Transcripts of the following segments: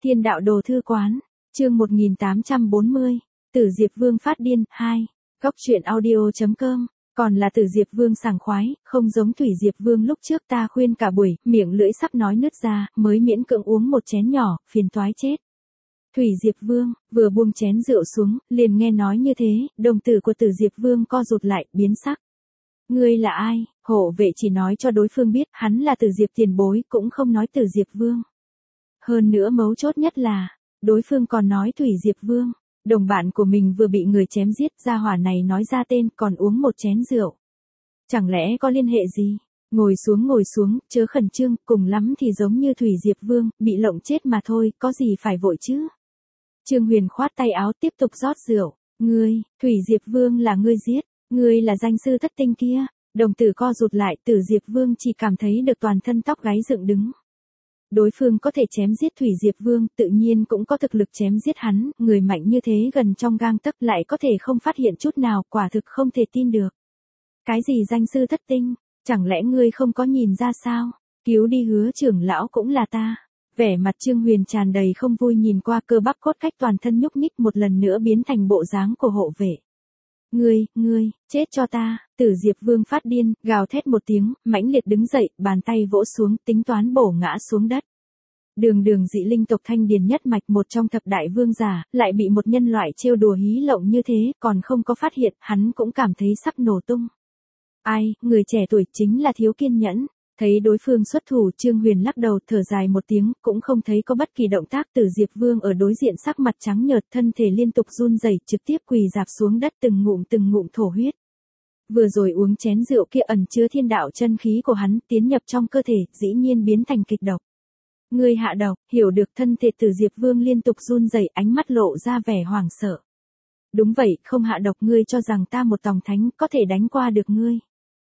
Thiên đạo đồ thư quán, chương 1840, Tử Diệp Vương phát điên, 2, góc truyện audio.com, còn là Tử Diệp Vương sảng khoái, không giống Thủy Diệp Vương lúc trước ta khuyên cả buổi, miệng lưỡi sắp nói nứt ra, mới miễn cưỡng uống một chén nhỏ, phiền toái chết. Thủy Diệp Vương, vừa buông chén rượu xuống, liền nghe nói như thế, đồng tử của Tử Diệp Vương co rụt lại, biến sắc. Ngươi là ai? Hộ vệ chỉ nói cho đối phương biết, hắn là Tử Diệp tiền bối, cũng không nói Tử Diệp Vương. Hơn nữa mấu chốt nhất là, đối phương còn nói Thủy Diệp Vương, đồng bạn của mình vừa bị người chém giết, gia hỏa này nói ra tên, còn uống một chén rượu. Chẳng lẽ có liên hệ gì? Ngồi xuống, chớ khẩn trương, cùng lắm thì giống như Thủy Diệp Vương, bị lộng chết mà thôi, có gì phải vội chứ? Trương Huyền khoát tay áo tiếp tục rót rượu. Ngươi, Thủy Diệp Vương là ngươi giết, ngươi là danh sư thất tinh kia. Đồng tử co rụt lại, Tử Diệp Vương chỉ cảm thấy được toàn thân tóc gáy dựng đứng. Đối phương có thể chém giết Thủy Diệp Vương, tự nhiên cũng có thực lực chém giết hắn, người mạnh như thế gần trong gang tấc lại có thể không phát hiện chút nào, quả thực không thể tin được. Cái gì danh sư thất tinh, chẳng lẽ ngươi không có nhìn ra sao? Cứu đi Hứa trưởng lão cũng là ta. Vẻ mặt Trương Huyền tràn đầy không vui, nhìn qua cơ bắp cốt cách toàn thân nhúc nhích một lần nữa biến thành bộ dáng của hộ vệ. Ngươi, chết cho ta! Tử Diệp Vương phát điên, gào thét một tiếng, mãnh liệt đứng dậy, bàn tay vỗ xuống, tính toán bổ ngã xuống đất. Đường dị linh tộc Thanh Điền nhất mạch, một trong thập đại vương giả, lại bị một nhân loại trêu đùa hí lộng như thế, còn không có phát hiện, hắn cũng cảm thấy sắp nổ tung. Ai, người trẻ tuổi chính là thiếu kiên nhẫn. Thấy đối phương xuất thủ, Trương Huyền lắc đầu, thở dài một tiếng, cũng không thấy có bất kỳ động tác. Tử Diệp Vương ở đối diện sắc mặt trắng nhợt, thân thể liên tục run rẩy, trực tiếp quỳ rạp xuống đất, từng ngụm thổ huyết. Vừa rồi uống chén rượu kia ẩn chứa thiên đạo chân khí của hắn, tiến nhập trong cơ thể, dĩ nhiên biến thành kịch độc. Ngươi hạ độc, hiểu được. Thân thể Tử Diệp Vương liên tục run rẩy, ánh mắt lộ ra vẻ hoảng sợ. Đúng vậy, không hạ độc, ngươi cho rằng ta một tòng thánh có thể đánh qua được ngươi?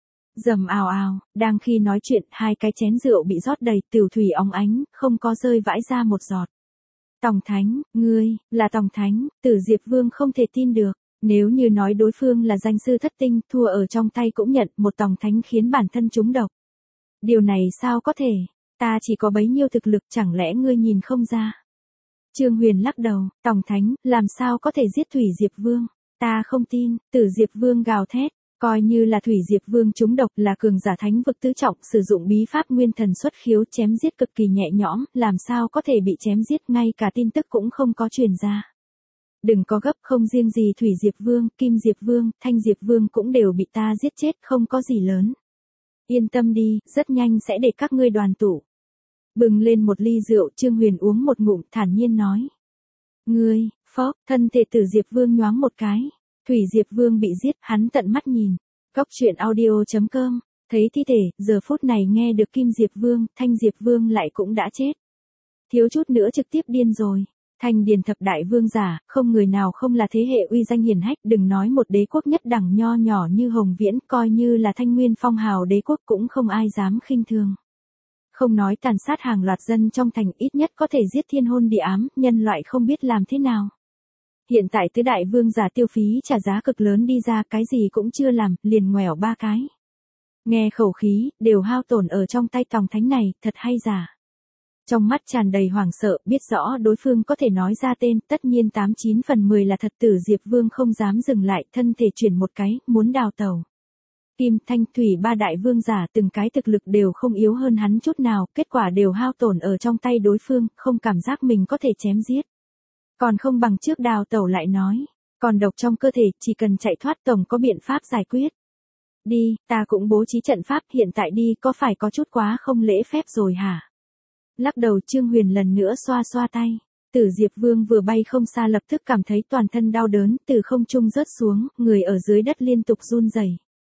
Rầm ào ào, đang khi nói chuyện, hai cái chén rượu bị rót đầy, tiểu thủy óng ánh, không có rơi vãi ra một giọt. Tòng thánh, ngươi, là tòng thánh, Tử Diệp Vương không thể tin được. Nếu như nói đối phương là danh sư thất tinh, thua ở trong tay cũng nhận, một tòng thánh khiến bản thân trúng độc. Điều này sao có thể? Ta chỉ có bấy nhiêu thực lực, chẳng lẽ ngươi nhìn không ra? Trương Huyền lắc đầu, tòng thánh, làm sao có thể giết Thủy Diệp Vương? Ta không tin. Tử Diệp Vương gào thét. Coi như là Thủy Diệp Vương trúng độc, là cường giả thánh vực tứ trọng, sử dụng bí pháp nguyên thần xuất khiếu, chém giết cực kỳ nhẹ nhõm, làm sao có thể bị chém giết, ngay cả tin tức cũng không có truyền ra. Đừng có gấp, không riêng gì Thủy Diệp Vương, Kim Diệp Vương, Thanh Diệp Vương cũng đều bị ta giết chết, không có gì lớn. Yên tâm đi, rất nhanh sẽ để các ngươi đoàn tụ. Bừng lên một ly rượu, Trương Huyền uống một ngụm, thản nhiên nói. Ngươi, phốc, thân thể Tử Diệp Vương nhoáng một cái. Thủy Diệp Vương bị giết, hắn tận mắt nhìn. Góc truyện audio.com, thấy thi thể, giờ phút này nghe được Kim Diệp Vương, Thanh Diệp Vương lại cũng đã chết. Thiếu chút nữa trực tiếp điên rồi. Thanh Điền thập đại vương giả, không người nào không là thế hệ uy danh hiển hách, đừng nói một đế quốc nhất đẳng nho nhỏ như Hồng Viễn, coi như là Thanh Nguyên phong hào đế quốc cũng không ai dám khinh thường. Không nói tàn sát hàng loạt dân trong thành, ít nhất có thể giết thiên hôn địa ám, nhân loại không biết làm thế nào. Hiện tại tứ đại vương giả tiêu phí trả giá cực lớn đi ra, cái gì cũng chưa làm, liền ngoẻo ba cái. Nghe khẩu khí, đều hao tổn ở trong tay tòng thánh này, thật hay giả. Trong mắt tràn đầy hoảng sợ, biết rõ đối phương có thể nói ra tên, tất nhiên 89 phần 10 là thật. Tử Diệp Vương không dám dừng lại, thân thể chuyển một cái, muốn đào tẩu. Kim, Thanh, Thủy ba đại vương giả từng cái thực lực đều không yếu hơn hắn chút nào, kết quả đều hao tổn ở trong tay đối phương, không cảm giác mình có thể chém giết. Còn không bằng trước đào tẩu lại nói, còn độc trong cơ thể, chỉ cần chạy thoát tổng có biện pháp giải quyết. Đi, ta cũng bố trí trận pháp, hiện tại đi có phải có chút quá không lễ phép rồi hả? Lắc đầu, Trương Huyền lần nữa xoa tay. Tử Diệp Vương vừa bay không xa lập tức cảm thấy toàn thân đau đớn, từ không trung rớt xuống, người ở dưới đất liên tục run rẩy.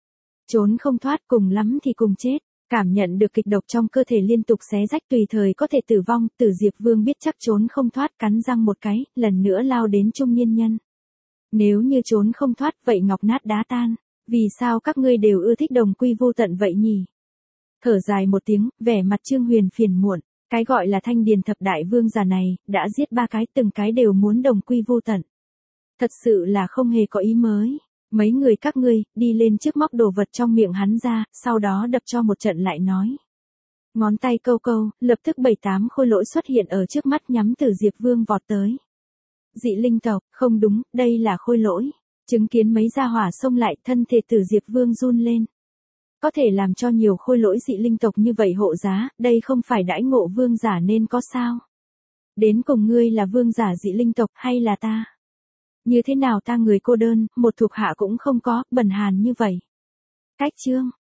Trốn không thoát, cùng lắm thì cùng chết. Cảm nhận được kịch độc trong cơ thể liên tục xé rách, tùy thời có thể tử vong, Tử Diệp Vương biết chắc trốn không thoát, cắn răng một cái, lần nữa lao đến trung niên nhân. Nếu như trốn không thoát, vậy ngọc nát đá tan. Vì sao các ngươi đều ưa thích đồng quy vô tận vậy nhỉ? Thở dài một tiếng, vẻ mặt Trương Huyền phiền muộn. Cái gọi là Thanh Điền thập đại vương giả này, đã giết ba cái, từng cái đều muốn đồng quy vô tận. Thật sự là không hề có ý mới. Mấy người các ngươi, đi lên trước móc đồ vật trong miệng hắn ra, sau đó đập cho một trận lại nói. Ngón tay câu câu, lập tức 7-8 khôi lỗi xuất hiện ở trước mắt nhắm Tử Diệp Vương vọt tới. Dị linh tộc, không đúng, đây là khôi lỗi. Chứng kiến mấy gia hỏa xông lại, thân thể Tử Diệp Vương run lên. Có thể làm cho nhiều khôi lỗi dị linh tộc như vậy hộ giá, đây không phải đãi ngộ vương giả nên có sao? Đến cùng ngươi là vương giả dị linh tộc hay là ta? Như thế nào ta người cô đơn, một thuộc hạ cũng không có, bần hàn như vậy. Cách chương.